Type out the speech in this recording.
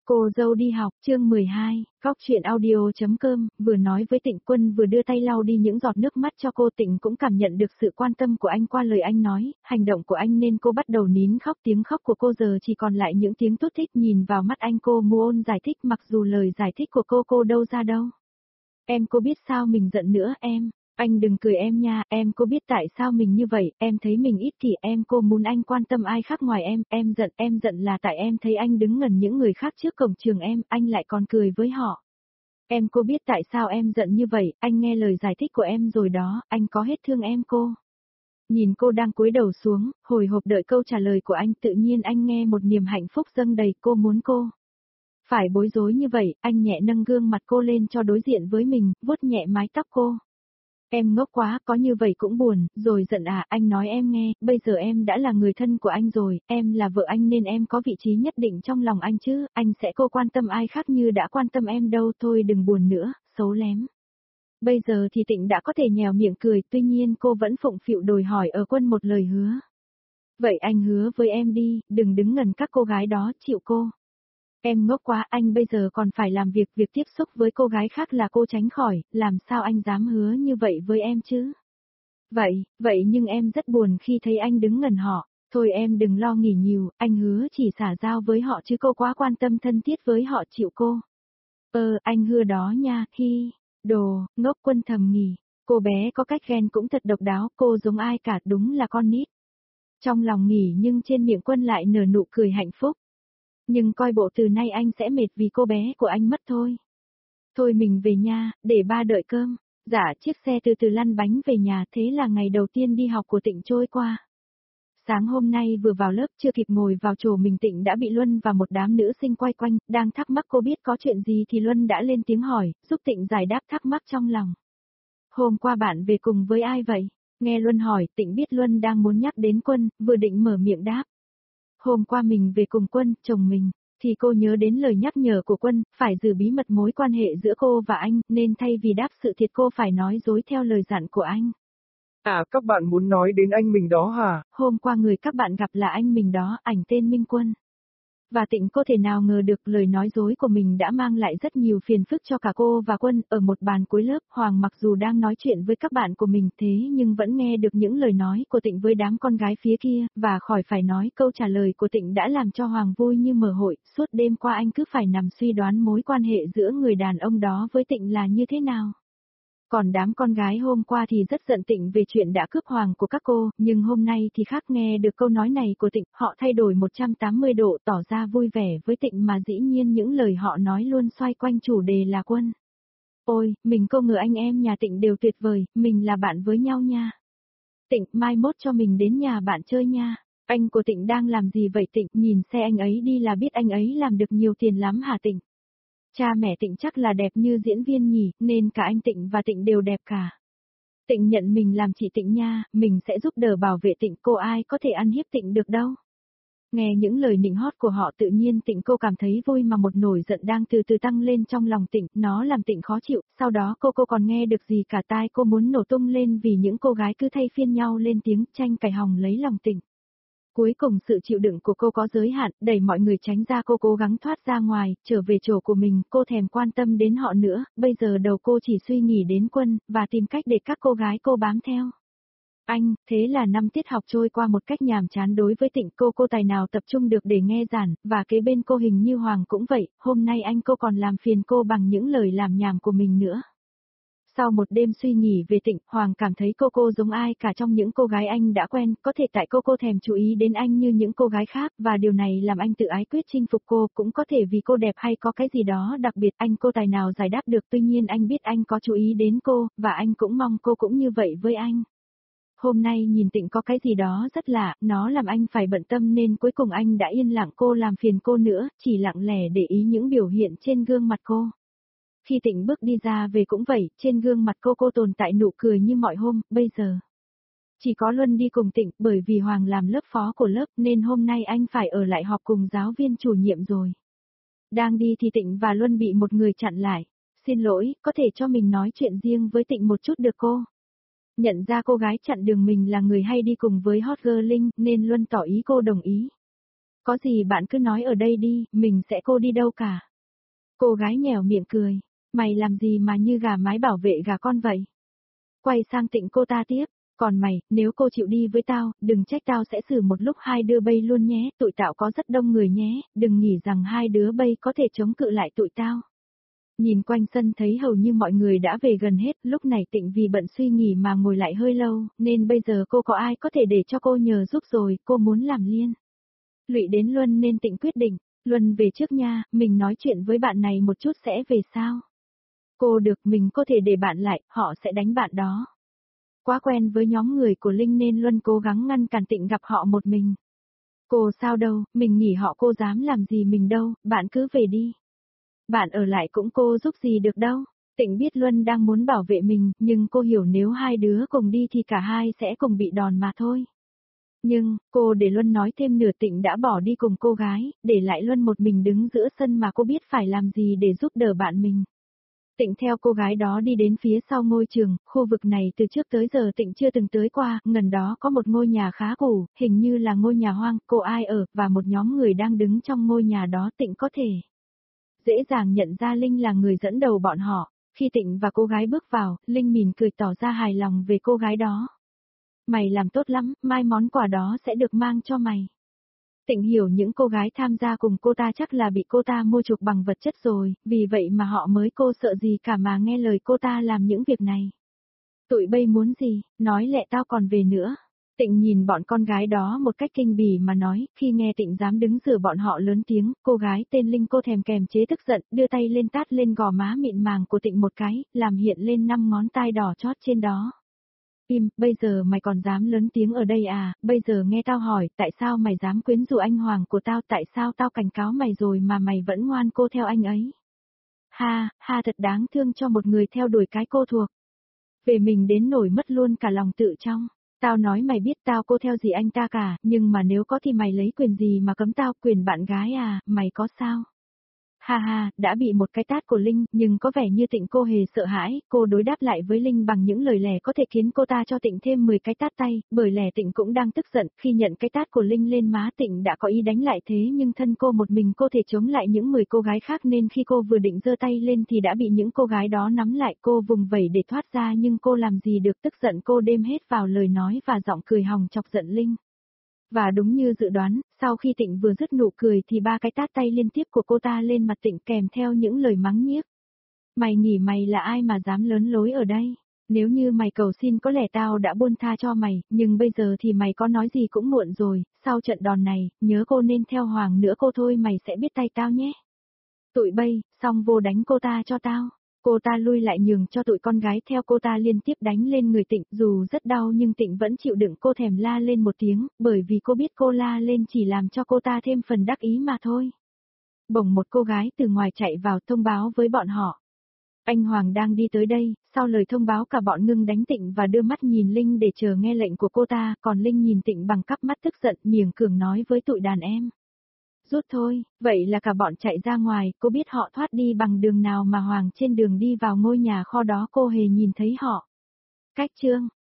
Cô dâu đi học, chương 12, Góc chuyện audio.com, vừa nói với Tịnh Quân vừa đưa tay lau đi những giọt nước mắt cho cô. Tịnh cũng cảm nhận được sự quan tâm của anh qua lời anh nói, hành động của anh nên cô bắt đầu nín khóc. Tiếng khóc của cô giờ chỉ còn lại những tiếng thút thít. Nhìn vào mắt anh, cô muốn giải thích mặc dù lời giải thích của cô đâu ra đâu. Em cô biết sao mình giận nữa em. Anh đừng cười em nha, em cô biết tại sao mình như vậy, em thấy mình ích kỷ, em cô muốn anh quan tâm ai khác ngoài em giận là tại em thấy anh đứng gần những người khác trước cổng trường em, anh lại còn cười với họ. Em cô biết tại sao em giận như vậy, anh nghe lời giải thích của em rồi đó, anh có hết thương em cô. Nhìn cô đang cúi đầu xuống, hồi hộp đợi câu trả lời của anh, tự nhiên anh nghe một niềm hạnh phúc dâng đầy. Cô muốn cô phải bối rối như vậy, anh nhẹ nâng gương mặt cô lên cho đối diện với mình, vuốt nhẹ mái tóc cô. Em ngốc quá, có như vậy cũng buồn, rồi giận à, anh nói em nghe, bây giờ em đã là người thân của anh rồi, em là vợ anh nên em có vị trí nhất định trong lòng anh chứ, anh sẽ cô quan tâm ai khác như đã quan tâm em đâu, thôi đừng buồn nữa, xấu lém. Bây giờ thì Tịnh đã có thể nhèo miệng cười, tuy nhiên cô vẫn phụng phịu đòi hỏi ở Quân một lời hứa. Vậy anh hứa với em đi, đừng đứng gần các cô gái đó, chịu cô. Em ngốc quá, anh bây giờ còn phải làm việc tiếp xúc với cô gái khác là cô tránh khỏi, làm sao anh dám hứa như vậy với em chứ? Vậy nhưng em rất buồn khi thấy anh đứng gần họ, thôi em đừng lo nghĩ nhiều, anh hứa chỉ xả giao với họ chứ cô quá quan tâm thân thiết với họ, chịu cô. Anh hứa đó nha, đồ, ngốc. Quân thầm nghỉ, cô bé có cách ghen cũng thật độc đáo, cô giống ai cả, đúng là con nít. Trong lòng nghỉ nhưng trên miệng Quân lại nở nụ cười hạnh phúc. Nhưng coi bộ từ nay anh sẽ mệt vì cô bé của anh mất thôi. Thôi mình về nha, để ba đợi cơm. Dạ, chiếc xe từ từ lăn bánh về nhà, thế là ngày đầu tiên đi học của Tịnh trôi qua. Sáng hôm nay vừa vào lớp chưa kịp ngồi vào chỗ mình, Tịnh đã bị Luân và một đám nữ sinh quay quanh, đang thắc mắc cô biết có chuyện gì thì Luân đã lên tiếng hỏi, giúp Tịnh giải đáp thắc mắc trong lòng. Hôm qua bạn về cùng với ai vậy? Nghe Luân hỏi, Tịnh biết Luân đang muốn nhắc đến Quân, vừa định mở miệng đáp. Hôm qua mình về cùng Quân, chồng mình, thì cô nhớ đến lời nhắc nhở của Quân, phải giữ bí mật mối quan hệ giữa cô và anh, nên thay vì đáp sự thiệt cô phải nói dối theo lời dặn của anh. À, các bạn muốn nói đến anh mình đó hả? Hôm qua người các bạn gặp là anh mình đó, ảnh tên Minh Quân. Và Tịnh có thể nào ngờ được lời nói dối của mình đã mang lại rất nhiều phiền phức cho cả cô và Quân. Ở một bàn cuối lớp, Hoàng mặc dù đang nói chuyện với các bạn của mình thế nhưng vẫn nghe được những lời nói của Tịnh với đám con gái phía kia, và khỏi phải nói câu trả lời của Tịnh đã làm cho Hoàng vui như mở hội. Suốt đêm qua anh cứ phải nằm suy đoán mối quan hệ giữa người đàn ông đó với Tịnh là như thế nào. Còn đám con gái hôm qua thì rất giận Tịnh về chuyện đã cướp Hoàng của các cô, nhưng hôm nay thì khác, nghe được câu nói này của Tịnh, họ thay đổi 180 độ tỏ ra vui vẻ với Tịnh, mà dĩ nhiên những lời họ nói luôn xoay quanh chủ đề là Quân. Ôi, mình không ngờ anh em nhà Tịnh đều tuyệt vời, mình là bạn với nhau nha. Tịnh, mai mốt cho mình đến nhà bạn chơi nha. Anh của Tịnh đang làm gì vậy Tịnh, nhìn xe anh ấy đi là biết anh ấy làm được nhiều tiền lắm hả Tịnh? Cha mẹ Tịnh chắc là đẹp như diễn viên nhỉ, nên cả anh Tịnh và Tịnh đều đẹp cả. Tịnh nhận mình làm chị Tịnh nha, mình sẽ giúp đỡ bảo vệ Tịnh, cô ai có thể ăn hiếp Tịnh được đâu. Nghe những lời nịnh hót của họ tự nhiên Tịnh cô cảm thấy vui, mà một nổi giận đang từ từ tăng lên trong lòng Tịnh, nó làm Tịnh khó chịu. Sau đó cô còn nghe được gì cả tai cô muốn nổ tung lên vì những cô gái cứ thay phiên nhau lên tiếng tranh cãi hòng lấy lòng Tịnh. Cuối cùng sự chịu đựng của cô có giới hạn, đẩy mọi người tránh ra, cô cố gắng thoát ra ngoài, trở về chỗ của mình, cô thèm quan tâm đến họ nữa, bây giờ đầu cô chỉ suy nghĩ đến Quân, và tìm cách để các cô gái cô bám theo. Thế là 5 tiết học trôi qua một cách nhàm chán đối với Tịnh, cô tài nào tập trung được để nghe giảng, và kế bên cô hình như Hoàng cũng vậy, hôm nay cô còn làm phiền cô bằng những lời làm nhảm của mình nữa. Sau một đêm suy nghĩ về Tịnh, Hoàng cảm thấy cô giống ai cả trong những cô gái anh đã quen, có thể tại cô thèm chú ý đến anh như những cô gái khác, và điều này làm anh tự ái quyết chinh phục cô, cũng có thể vì cô đẹp hay có cái gì đó đặc biệt cô tài nào giải đáp được, tuy nhiên anh biết anh có chú ý đến cô, và anh cũng mong cô cũng như vậy với anh. Hôm nay nhìn Tịnh có cái gì đó rất lạ, nó làm anh phải bận tâm nên cuối cùng anh đã yên lặng cô làm phiền cô nữa, chỉ lặng lẽ để ý những biểu hiện trên gương mặt cô. Khi Tịnh bước đi ra về cũng vậy, trên gương mặt cô tồn tại nụ cười như mọi hôm, bây giờ. Chỉ có Luân đi cùng Tịnh, bởi vì Hoàng làm lớp phó của lớp nên hôm nay anh phải ở lại họp cùng giáo viên chủ nhiệm rồi. Đang đi thì Tịnh và Luân bị một người chặn lại. Xin lỗi, có thể cho mình nói chuyện riêng với Tịnh một chút được cô? Nhận ra cô gái chặn đường mình là người hay đi cùng với Hot Girl Linh nên Luân tỏ ý cô đồng ý. Có gì bạn cứ nói ở đây đi, mình sẽ cô đi đâu cả. Cô gái nhẻo miệng cười. Mày làm gì mà như gà mái bảo vệ gà con vậy? Quay sang Tịnh cô ta tiếp. Còn mày, nếu cô chịu đi với tao, đừng trách tao sẽ xử một lúc hai đứa bay luôn nhé, tụi tao có rất đông người nhé, đừng nghĩ rằng hai đứa bay có thể chống cự lại tụi tao. Nhìn quanh sân thấy hầu như mọi người đã về gần hết, lúc này Tịnh vì bận suy nghĩ mà ngồi lại hơi lâu, nên bây giờ cô có ai có thể để cho cô nhờ giúp rồi, cô muốn làm liên lụy đến Luân nên Tịnh quyết định, Luân về trước nha, mình nói chuyện với bạn này một chút sẽ về sao. Cô được, mình có thể để bạn lại, họ sẽ đánh bạn đó. Quá quen với nhóm người của Linh nên Luân cố gắng ngăn cản Tịnh gặp họ một mình. Cô sao đâu, mình nghỉ họ cô dám làm gì mình đâu, bạn cứ về đi. Bạn ở lại cũng cô giúp gì được đâu. Tịnh biết Luân đang muốn bảo vệ mình, nhưng cô hiểu nếu hai đứa cùng đi thì cả hai sẽ cùng bị đòn mà thôi. Nhưng, cô để Luân nói thêm nửa Tịnh đã bỏ đi cùng cô gái, để lại Luân một mình đứng giữa sân mà cô biết phải làm gì để giúp đỡ bạn mình. Tịnh theo cô gái đó đi đến phía sau ngôi trường, khu vực này từ trước tới giờ Tịnh chưa từng tới qua, gần đó có một ngôi nhà khá cũ, hình như là ngôi nhà hoang, cô ai ở, và một nhóm người đang đứng trong ngôi nhà đó Tịnh có thể dễ dàng nhận ra Linh là người dẫn đầu bọn họ. Khi Tịnh và cô gái bước vào, Linh mỉm cười tỏ ra hài lòng về cô gái đó. Mày làm tốt lắm, mai món quà đó sẽ được mang cho mày. Tịnh hiểu những cô gái tham gia cùng cô ta chắc là bị cô ta mua chuộc bằng vật chất rồi, vì vậy mà họ mới cô sợ gì cả mà nghe lời cô ta làm những việc này. Tụi bay muốn gì, nói lẹ tao còn về nữa. Tịnh nhìn bọn con gái đó một cách kinh bỉ mà nói, khi nghe Tịnh dám đứng giữa bọn họ lớn tiếng, cô gái tên Linh cô thèm kềm chế tức giận, đưa tay lên tát lên gò má mịn màng của Tịnh một cái, làm hiện lên 5 ngón tay đỏ chót trên đó. Im, bây giờ mày còn dám lớn tiếng ở đây à, bây giờ nghe tao hỏi, tại sao mày dám quyến rũ anh Hoàng của tao, tại sao tao cảnh cáo mày rồi mà mày vẫn ngoan cô theo anh ấy. Ha, ha thật đáng thương cho một người theo đuổi cái cô thuộc. Về mình đến nổi mất luôn cả lòng tự trọng. Tao nói mày biết tao cô theo gì anh ta cả, nhưng mà nếu có thì mày lấy quyền gì mà cấm tao, quyền bạn gái à, mày có sao? Ha ha, đã bị một cái tát của Linh, nhưng có vẻ như Tịnh cô hề sợ hãi, cô đối đáp lại với Linh bằng những lời lẽ có thể khiến cô ta cho Tịnh thêm 10 cái tát tay, bởi lẽ Tịnh cũng đang tức giận, khi nhận cái tát của Linh lên má Tịnh đã có ý đánh lại thế nhưng thân cô một mình cô thể chống lại những 10 cô gái khác nên khi cô vừa định giơ tay lên thì đã bị những cô gái đó nắm lại, cô vùng vẫy để thoát ra nhưng cô làm gì được, tức giận cô đêm hết vào lời nói và giọng cười hòng chọc giận Linh. Và đúng như dự đoán, sau khi Tịnh vừa dứt nụ cười thì 3 cái tát tay liên tiếp của cô ta lên mặt Tịnh kèm theo những lời mắng nhiếc. Mày nghĩ mày là ai mà dám lớn lối ở đây? Nếu như mày cầu xin có lẽ tao đã buông tha cho mày, nhưng bây giờ thì mày có nói gì cũng muộn rồi, sau trận đòn này, nhớ cô nên theo Hoàng nữa cô thôi mày sẽ biết tay tao nhé. Tụi bay, xong vô đánh cô ta cho tao. Cô ta lui lại nhường cho tụi con gái theo cô ta liên tiếp đánh lên người Tịnh, dù rất đau nhưng Tịnh vẫn chịu đựng, cô thèm la lên một tiếng, bởi vì cô biết cô la lên chỉ làm cho cô ta thêm phần đắc ý mà thôi. Bỗng một cô gái từ ngoài chạy vào thông báo với bọn họ. Anh Hoàng đang đi tới đây, sau lời thông báo cả bọn ngưng đánh Tịnh và đưa mắt nhìn Linh để chờ nghe lệnh của cô ta, còn Linh nhìn Tịnh bằng cắp mắt tức giận, miệng cường nói với tụi đàn em. Rút thôi, vậy là cả bọn chạy ra ngoài, cô biết họ thoát đi bằng đường nào mà Hoàng trên đường đi vào ngôi nhà kho đó cô hề nhìn thấy họ. Cách chương